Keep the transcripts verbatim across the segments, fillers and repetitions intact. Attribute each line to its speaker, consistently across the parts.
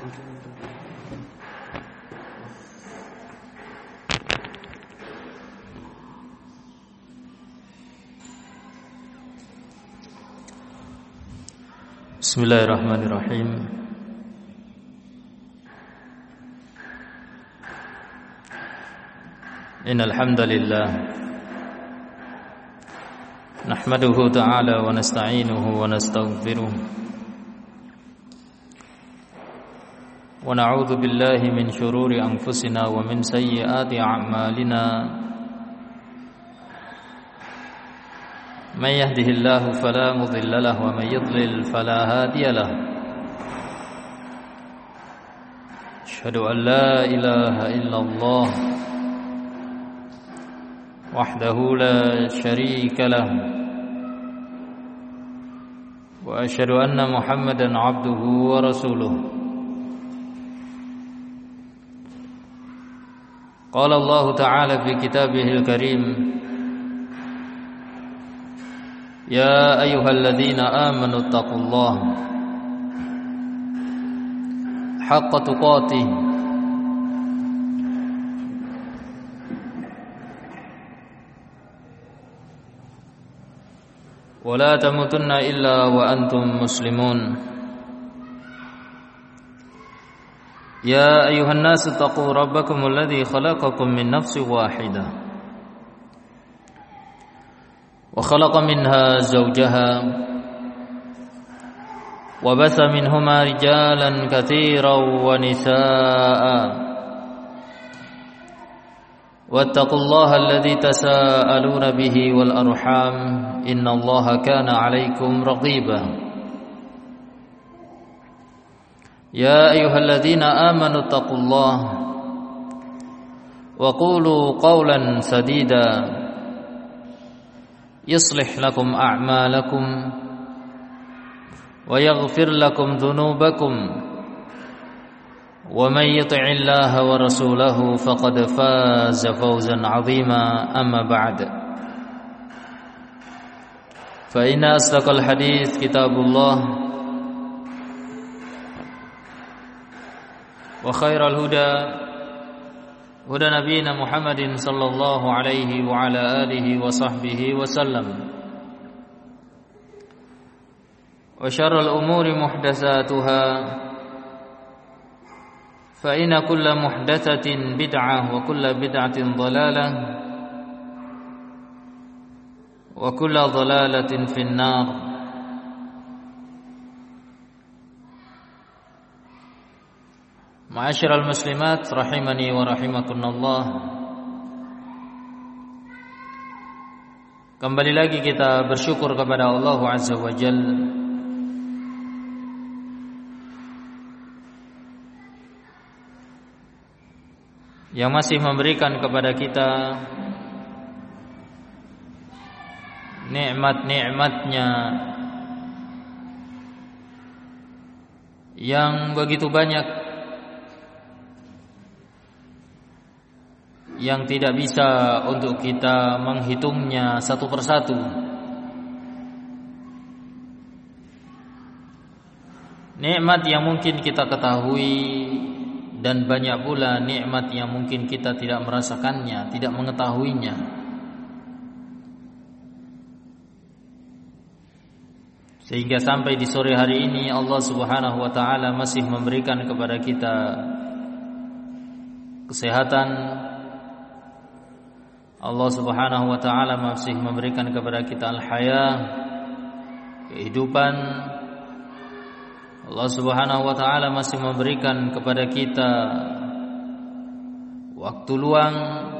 Speaker 1: Bismillahirrahmanirrahim. Innal hamdalillah nahmaduhu ta'ala wa nasta'inuhu wa nastaghfiruh wa na'udzu billahi min shururi anfusina wa min sayyiati a'malina. من يهده الله فلا مضل له ومن يضلل فلا هادي له. أشهد أن لا إله إلا الله وحده لا شريك له وأشهد أن محمدا عبده ورسوله. قال الله تعالى في كتابه الكريم: يا أيها الذين آمنوا اتقوا الله حق تقاته ولا تموتن إلا وأنتم مسلمون. يا أيها الناس اتقوا ربكم الذي خلقكم من نفس واحدة وخلق منها زوجها وبث منهما رجالا كثيرا ونساء واتقوا الله الذي تساءلون به والأرحام إن الله كان عليكم رقيبا. يا أيها الذين آمنوا اتقوا الله وقولوا قولا سديدا يصلح لكم أعمالكم ويغفر لكم ذنوبكم ومن يطع الله ورسوله فقد فاز فوزا عظيما. أما بعد فإن أصدق الحديث كتاب الله وخير الهدى هدى نبينا محمد صلى الله عليه وعلى آله وصحبه وسلم وشر الأمور محدثاتها فإن كل محدثة بدعة وكل بدعة ضلالة وكل ضلالة في النار. Ma'asyiral muslimat rahimani wa rahimakumullah. Kembali lagi kita bersyukur kepada Allah Azza wa Jalla yang masih memberikan kepada kita nikmat-nikmatnya yang begitu banyak, yang tidak bisa untuk kita menghitungnya satu persatu. Nikmat yang mungkin kita ketahui dan banyak pula nikmat yang mungkin kita tidak merasakannya, tidak mengetahuinya. Sehingga sampai di sore hari ini Allah Subhanahu wa taala masih memberikan kepada kita kesehatan. Allah Subhanahu wa taala masih memberikan kepada kita al-haya, kehidupan. Allah Subhanahu wa taala masih memberikan kepada kita waktu luang,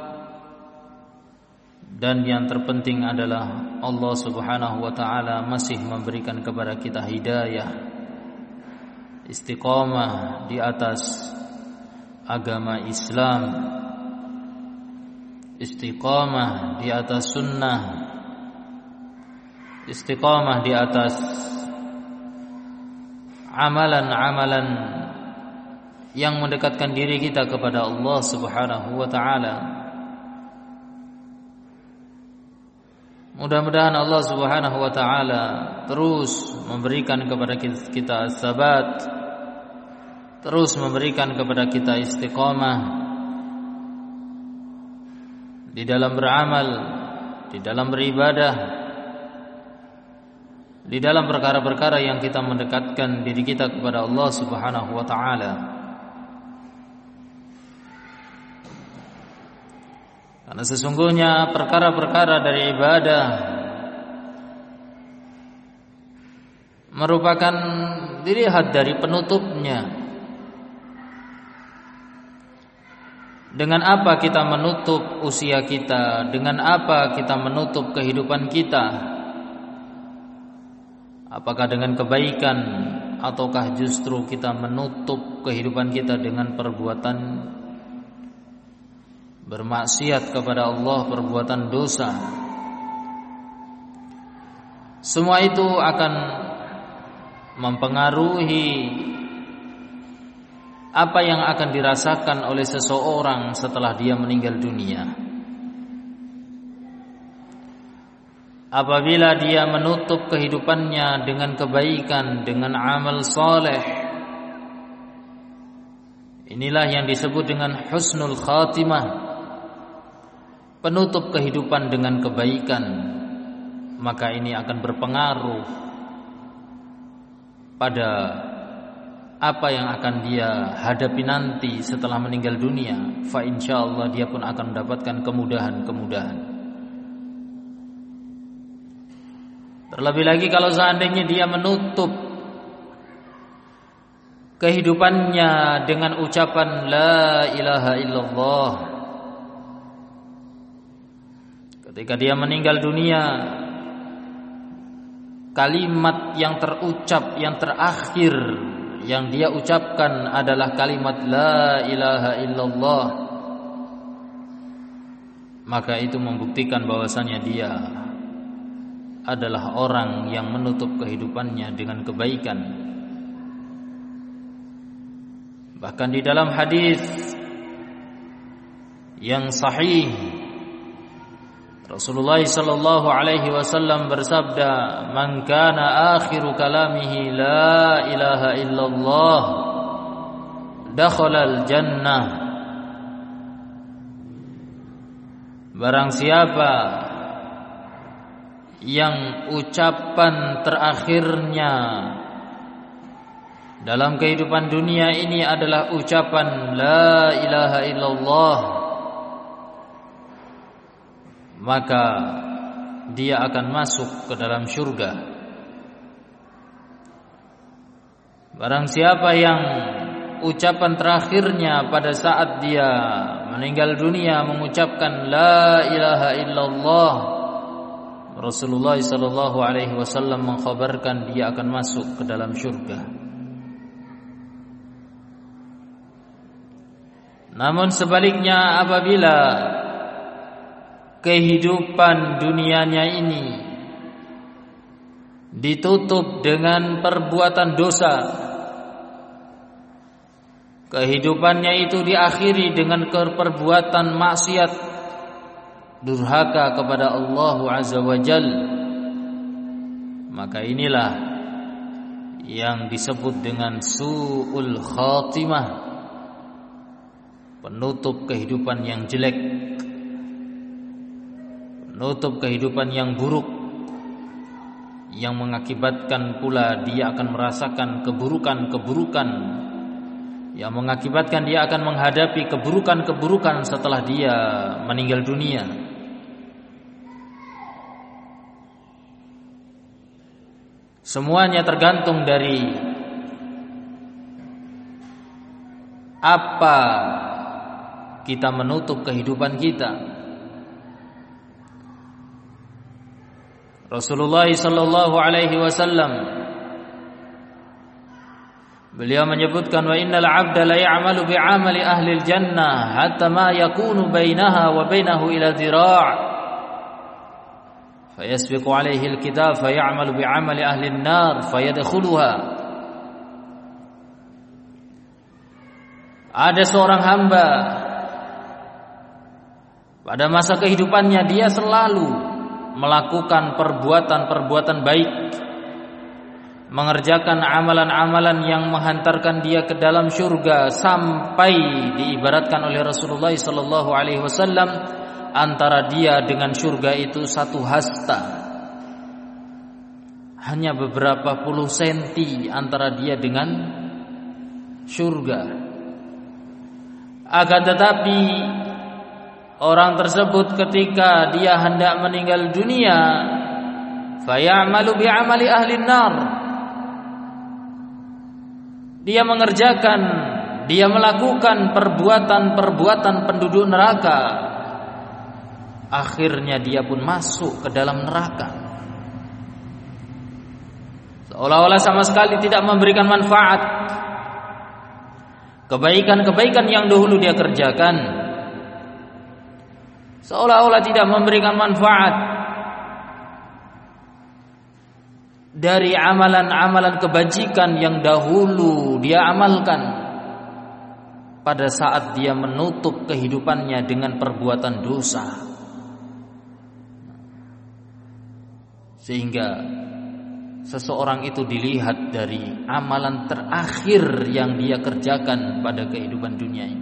Speaker 1: dan yang terpenting adalah Allah Subhanahu wa taala masih memberikan kepada kita hidayah, istiqamah di atas agama Islam, istiqamah di atas sunnah, istiqamah di atas amalan-amalan yang mendekatkan diri kita kepada Allah Subhanahu wa taala. Mudah-mudahan Allah Subhanahu wa taala terus memberikan kepada kita sabat terus memberikan kepada kita istiqamah di dalam beramal, di dalam beribadah, di dalam perkara-perkara yang kita mendekatkan diri kita kepada Allah Subhanahu wa taala. Karena sesungguhnya perkara-perkara dari ibadah merupakan dilihat dari penutupnya. Dengan apa kita menutup usia kita? Dengan apa kita menutup kehidupan kita? Apakah dengan kebaikan ataukah justru kita menutup kehidupan kita dengan perbuatan bermaksiat kepada Allah, perbuatan dosa? Semua itu akan mempengaruhi apa yang akan dirasakan oleh seseorang setelah dia meninggal dunia. Apabila dia menutup kehidupannya dengan kebaikan, dengan amal saleh, inilah yang disebut dengan husnul khatimah, penutup kehidupan dengan kebaikan, maka ini akan berpengaruh pada apa yang akan dia hadapi nanti setelah meninggal dunia. Fa insyaallah dia pun akan mendapatkan kemudahan-kemudahan. Terlebih lagi kalau seandainya dia menutup kehidupannya dengan ucapan la ilaha illallah. Ketika dia meninggal dunia, kalimat yang terucap, yang terakhir yang dia ucapkan adalah kalimat la ilaha illallah, maka itu membuktikan bahwasannya dia adalah orang yang menutup kehidupannya dengan kebaikan. Bahkan di dalam hadis yang sahih, Rasulullah sallallahu alaihi wasallam bersabda, "Man kana akhiru kalamihi la ilaha illallah, dakhalal jannah." Barang siapa yang ucapan terakhirnya dalam kehidupan dunia ini adalah ucapan la ilaha illallah, maka dia akan masuk ke dalam surga. Barang siapa yang ucapan terakhirnya pada saat dia meninggal dunia mengucapkan la ilaha illallah, Rasulullah sallallahu alaihi wasallam mengkhabarkan dia akan masuk ke dalam surga. Namun sebaliknya, apabila kehidupan dunianya ini ditutup dengan perbuatan dosa, kehidupannya itu diakhiri dengan perbuatan maksiat, durhaka kepada Allah Azza wa Jal, maka inilah yang disebut dengan su'ul khatimah, penutup kehidupan yang jelek, penutup kehidupan yang buruk, yang mengakibatkan pula dia akan merasakan keburukan-keburukan, yang mengakibatkan dia akan menghadapi keburukan-keburukan setelah dia meninggal dunia. Semuanya tergantung dari apa kita menutup kehidupan kita. Rasulullah sallallahu alaihi wasallam beliau menyebutkan, wa innal 'abda la ya'malu bi'amali ahli al-jannah hatta ma yakunu bainaha wa bainahu ila dhira', fayasbiqu 'alaihi al-kitab fay'amalu bi'amali ahli an-nar fayadkhuluha. Ada seorang hamba pada masa kehidupannya dia selalu melakukan perbuatan-perbuatan baik, mengerjakan amalan-amalan yang menghantarkan dia ke dalam surga, sampai diibaratkan oleh Rasulullah sallallahu alaihi wasallam antara dia dengan surga itu satu hasta, hanya beberapa puluh senti antara dia dengan surga. Akan tetapi orang tersebut ketika dia hendak meninggal dunia, fayamalu bi'amali ahli nar, dia mengerjakan, dia melakukan perbuatan-perbuatan penduduk neraka, akhirnya dia pun masuk ke dalam neraka, seolah-olah sama sekali tidak memberikan manfaat. Kebaikan-kebaikan yang dahulu dia kerjakan seolah-olah tidak memberikan manfaat. Dari amalan-amalan kebajikan yang dahulu dia amalkan, pada saat dia menutup kehidupannya dengan perbuatan dosa, sehingga seseorang itu dilihat dari amalan terakhir yang dia kerjakan pada kehidupan dunia ini.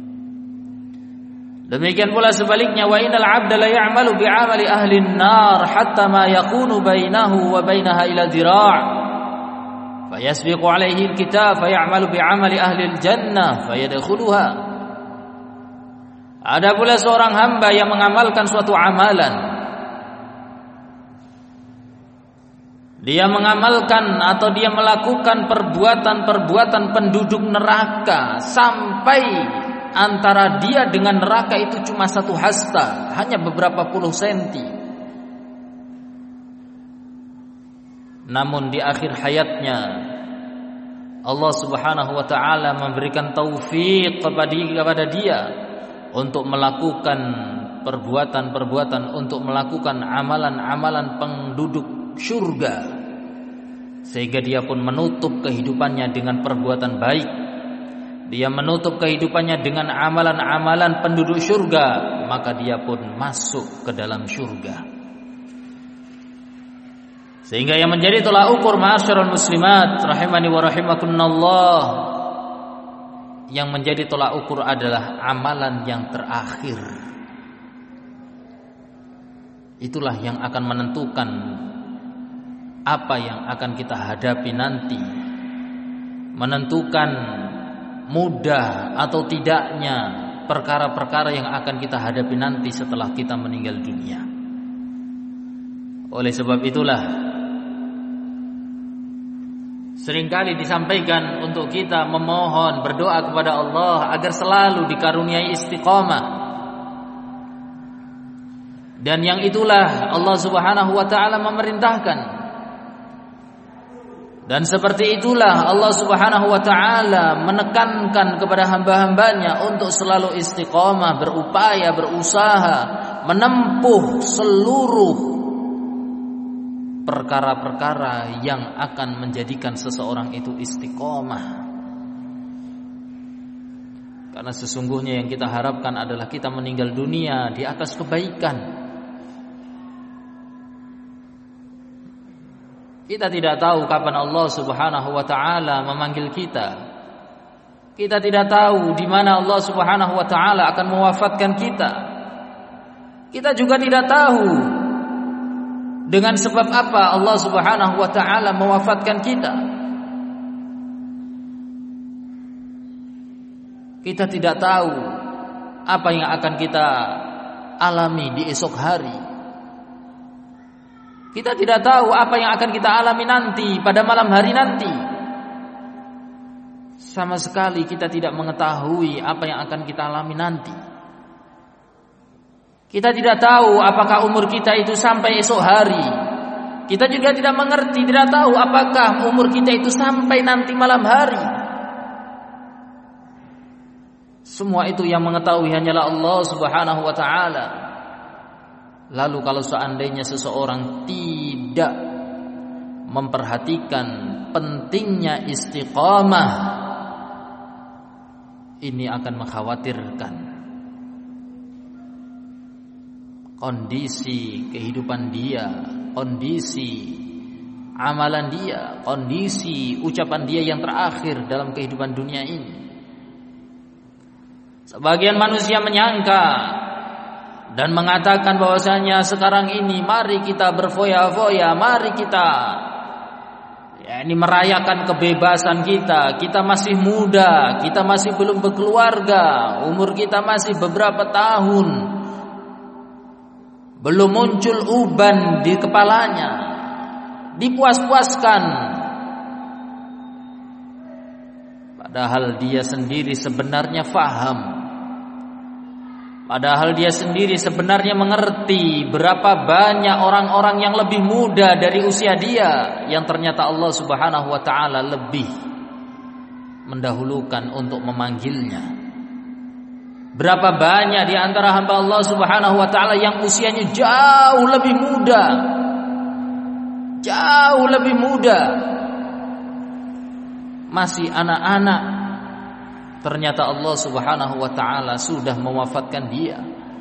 Speaker 1: Demikian pula sebaliknya, wa innal 'abda la ya'malu bi'amali ahli an-nar hatta ma yakunu bainahu wa bainaha ila dhira', fayasbiqu 'alaihi al-kitab fay'amalu bi'amali ahli al-jannah fayadkhuluha. Ada pula seorang hamba yang mengamalkan suatu amalan, dia mengamalkan atau dia melakukan perbuatan-perbuatan penduduk neraka, sampai antara dia dengan neraka itu cuma satu hasta, hanya beberapa puluh senti. Namun di akhir hayatnya Allah Subhanahu wa taala memberikan taufik kepada dia untuk melakukan perbuatan-perbuatan, untuk melakukan amalan-amalan penduduk surga, sehingga dia pun menutup kehidupannya dengan perbuatan baik. Dia menutup kehidupannya dengan amalan-amalan penduduk surga, maka dia pun masuk ke dalam surga. Sehingga yang menjadi tolak ukur ma'asyiral muslimat rahimani wa rahimakumullah, yang menjadi tolak ukur adalah amalan yang terakhir. Itulah yang akan menentukan apa yang akan kita hadapi nanti, menentukan mudah atau tidaknya perkara-perkara yang akan kita hadapi nanti setelah kita meninggal dunia. Oleh sebab itulah seringkali disampaikan untuk kita memohon, berdoa kepada Allah agar selalu dikaruniai istiqamah. Dan yang itulah Allah Subhanahu wa taala memerintahkan. Dan seperti itulah Allah Subhanahu wa taala menekankan kepada hamba-hambanya untuk selalu istiqamah, berupaya, berusaha menempuh seluruh perkara-perkara yang akan menjadikan seseorang itu istiqamah. Karena sesungguhnya yang kita harapkan adalah kita meninggal dunia di atas kebaikan. Kita tidak tahu kapan Allah Subhanahu wa taala memanggil kita. Kita tidak tahu di mana Allah Subhanahu wa taala akan mewafatkan kita. Kita juga tidak tahu dengan sebab apa Allah Subhanahu wa taala mewafatkan kita. Kita tidak tahu apa yang akan kita alami di esok hari. Kita tidak tahu apa yang akan kita alami nanti pada malam hari nanti. Sama sekali kita tidak mengetahui apa yang akan kita alami nanti. Kita tidak tahu apakah umur kita itu sampai esok hari. Kita juga tidak mengerti, tidak tahu apakah umur kita itu sampai nanti malam hari. Semua itu yang mengetahui hanyalah Allah Subhanahu wa taala. Lalu kalau seandainya seseorang tidak memperhatikan pentingnya istiqamah, ini akan mengkhawatirkan kondisi kehidupan dia, kondisi amalan dia, kondisi ucapan dia yang terakhir dalam kehidupan dunia ini. Sebagian manusia menyangka dan mengatakan bahwasanya sekarang ini mari kita berfoya-foya, mari kita ya, ini merayakan kebebasan kita. Kita masih muda, kita masih belum berkeluarga, umur kita masih beberapa tahun, belum muncul uban di kepalanya, dipuas-puaskan. Padahal dia sendiri sebenarnya faham. Padahal dia sendiri sebenarnya mengerti berapa banyak orang-orang yang lebih muda dari usia dia yang ternyata Allah Subhanahu wa taala lebih mendahulukan untuk memanggilnya. Berapa banyak di antara hamba Allah Subhanahu wa taala yang usianya jauh lebih muda. Jauh lebih muda. Masih anak-anak. Ternyata Allah Subhanahu wa taala sudah mewafatkan dia.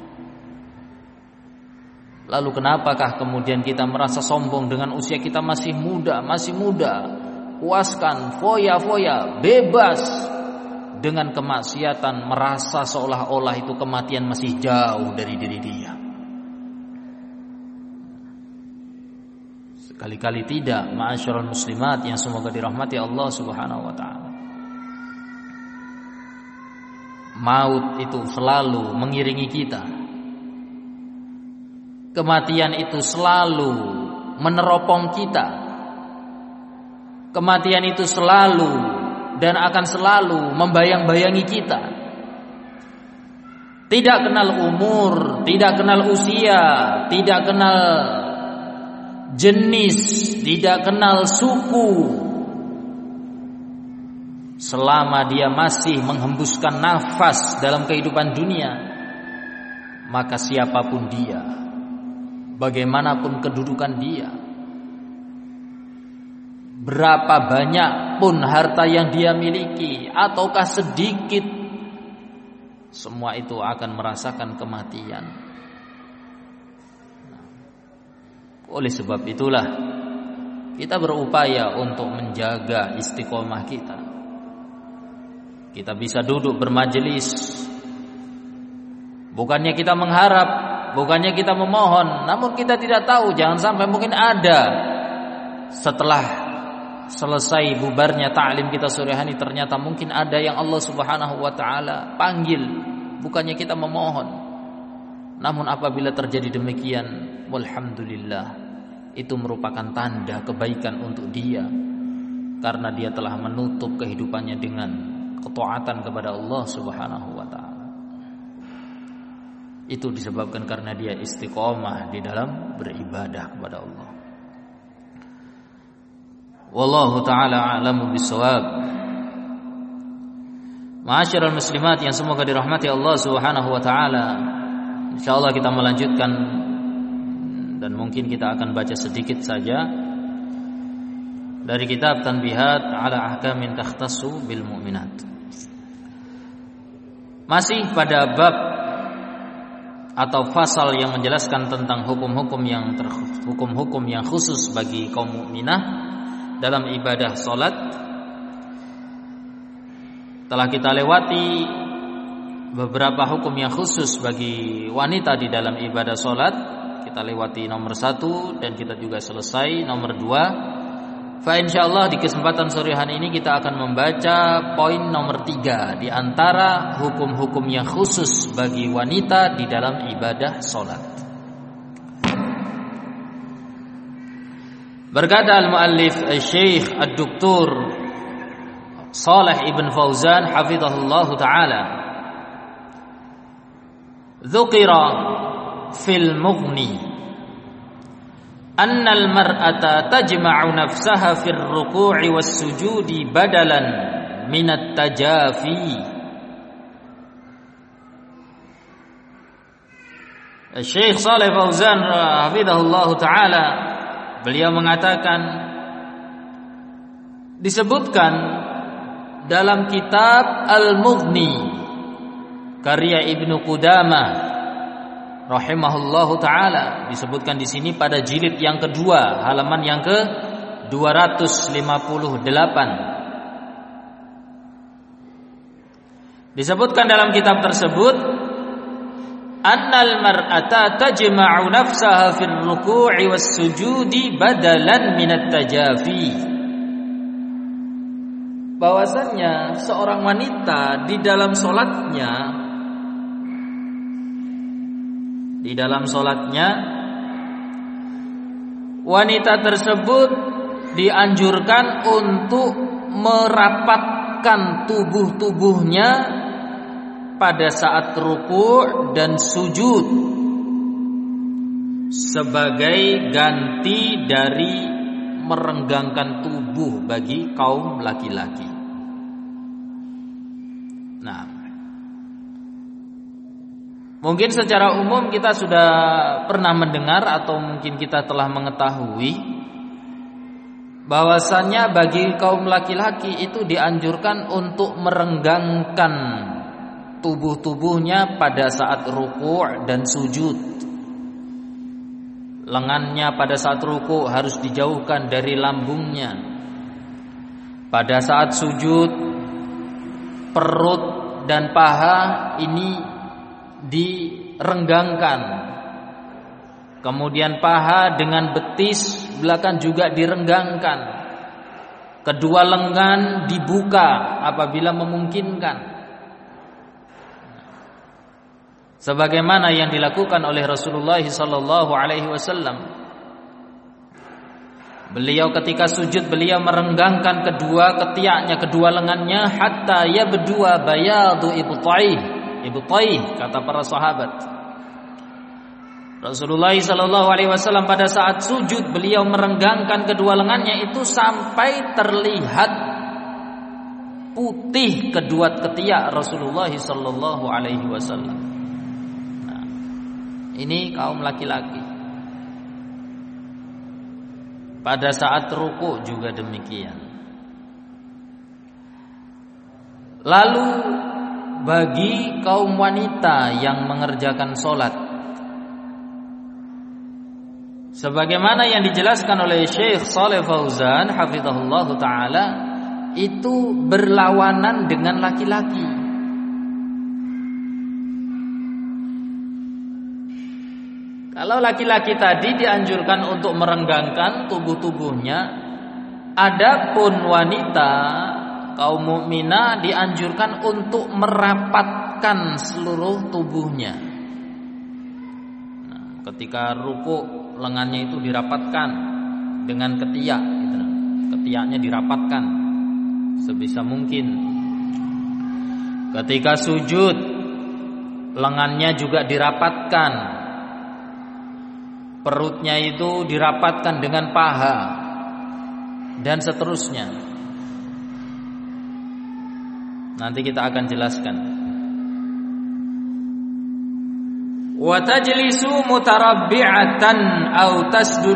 Speaker 1: Lalu kenapakah kemudian kita merasa sombong dengan usia kita masih muda, masih muda, puaskan, foya-foya, bebas dengan kemaksiatan, merasa seolah-olah itu kematian masih jauh dari diri dia. Sekali-kali tidak, ma'asyiral muslimat yang semoga dirahmati Allah Subhanahu wa taala. Maut itu selalu mengiringi kita. Kematian itu selalu meneropong kita. Kematian itu selalu dan akan selalu membayang-bayangi kita. Tidak kenal umur, tidak kenal usia, tidak kenal jenis, tidak kenal suku. Selama dia masih menghembuskan nafas dalam kehidupan dunia, maka siapapun dia, bagaimanapun kedudukan dia, berapa banyak pun harta yang dia miliki ataukah sedikit, semua itu akan merasakan kematian. Oleh sebab itulah kita berupaya untuk menjaga istiqomah kita. Kita bisa duduk bermajelis, bukannya kita mengharap, bukannya kita memohon, namun kita tidak tahu, jangan sampai mungkin ada setelah selesai bubarnya ta'lim kita sore hari, ternyata mungkin ada yang Allah Subhanahu wa taala panggil, bukannya kita memohon. Namun apabila terjadi demikian, walhamdulillah, itu merupakan tanda kebaikan untuk dia, karena dia telah menutup kehidupannya dengan ketaatan kepada Allah Subhanahu wa taala. Itu disebabkan karena dia istiqomah di dalam beribadah kepada Allah. Wallahu taala a'lamu bissawab. Ma'asyiral muslimat yang semoga dirahmati Allah Subhanahu wa taala. Insyaallah kita melanjutkan dan mungkin kita akan baca sedikit saja dari kitab Tanbihat ala Ahkamin Takhtassu bil Mu'minat. Masih pada bab atau fasal yang menjelaskan tentang hukum-hukum yang ter, hukum-hukum yang khusus bagi kaum mukminah dalam ibadah salat. Telah kita lewati beberapa hukum yang khusus bagi wanita di dalam ibadah salat. Kita lewati nomor satu dan kita juga selesai nomor dua. Fa insyaallah di kesempatan sore hari ini kita akan membaca poin nomor tiga di antara hukum-hukum yang khusus bagi wanita di dalam ibadah salat. Berkata al-muallif Syekh Ad-Doktor Shalih Ibn Fauzan hafizahullah taala, dzukira fil Mughni annal mar'ata tajma'u nafsaha fir ruku'i was sujudi badalan minat tajafi. Syekh Shalih Fauzan hafizahullah taala beliau mengatakan, disebutkan dalam kitab Al-Mughni karya Ibnu Qudamah rahimahullahu taala, disebutkan di sini pada jilid yang kedua, halaman yang ke dua ratus lima puluh delapan. Disebutkan dalam kitab tersebut, annal mar'ata tajma'u nafsaha fil ruku'i was sujudi badalan minat tajafi. Bahwasannya seorang wanita di dalam salatnya di dalam salatnya wanita tersebut dianjurkan untuk merapatkan tubuh-tubuhnya pada saat ruku' dan sujud sebagai ganti dari merenggangkan tubuh bagi kaum laki-laki. Nah, mungkin secara umum kita sudah pernah mendengar atau mungkin kita telah mengetahui bahwasannya bagi kaum laki-laki itu dianjurkan untuk merenggangkan tubuh-tubuhnya pada saat ruku' dan sujud. Lengannya pada saat ruku' harus dijauhkan dari lambungnya. Pada saat sujud, perut dan paha ini direnggangkan. Kemudian paha dengan betis belakang juga direnggangkan. Kedua lengan dibuka apabila memungkinkan. Sebagaimana yang dilakukan oleh Rasulullah sallallahu alaihi wasallam. Beliau ketika sujud beliau merenggangkan kedua ketiaknya, kedua lengannya hatta yabdua bayadu ibtaih, ibtaih kata para sahabat. Rasulullah sallallahu alaihi wasallam pada saat sujud beliau merenggangkan kedua lengannya itu sampai terlihat putih kedua ketiak Rasulullah sallallahu alaihi wasallam. Ini kaum laki-laki. Pada saat ruku' juga demikian. Lalu bagi kaum wanita yang mengerjakan sholat, sebagaimana yang dijelaskan oleh Syekh Shalih Fauzan hafizahullah ta'ala, itu berlawanan dengan laki-laki. Kalau laki-laki tadi dianjurkan untuk merenggangkan tubuh-tubuhnya, adapun wanita kaum mukminah dianjurkan untuk merapatkan seluruh tubuhnya. Nah, ketika ruku lengannya itu dirapatkan dengan ketiak, gitu. Ketiaknya dirapatkan sebisa mungkin. Ketika sujud lengannya juga dirapatkan. Perutnya itu dirapatkan dengan paha dan seterusnya. Nanti kita akan jelaskan. Wa tajlisu mutarabbi'atan aw tasdud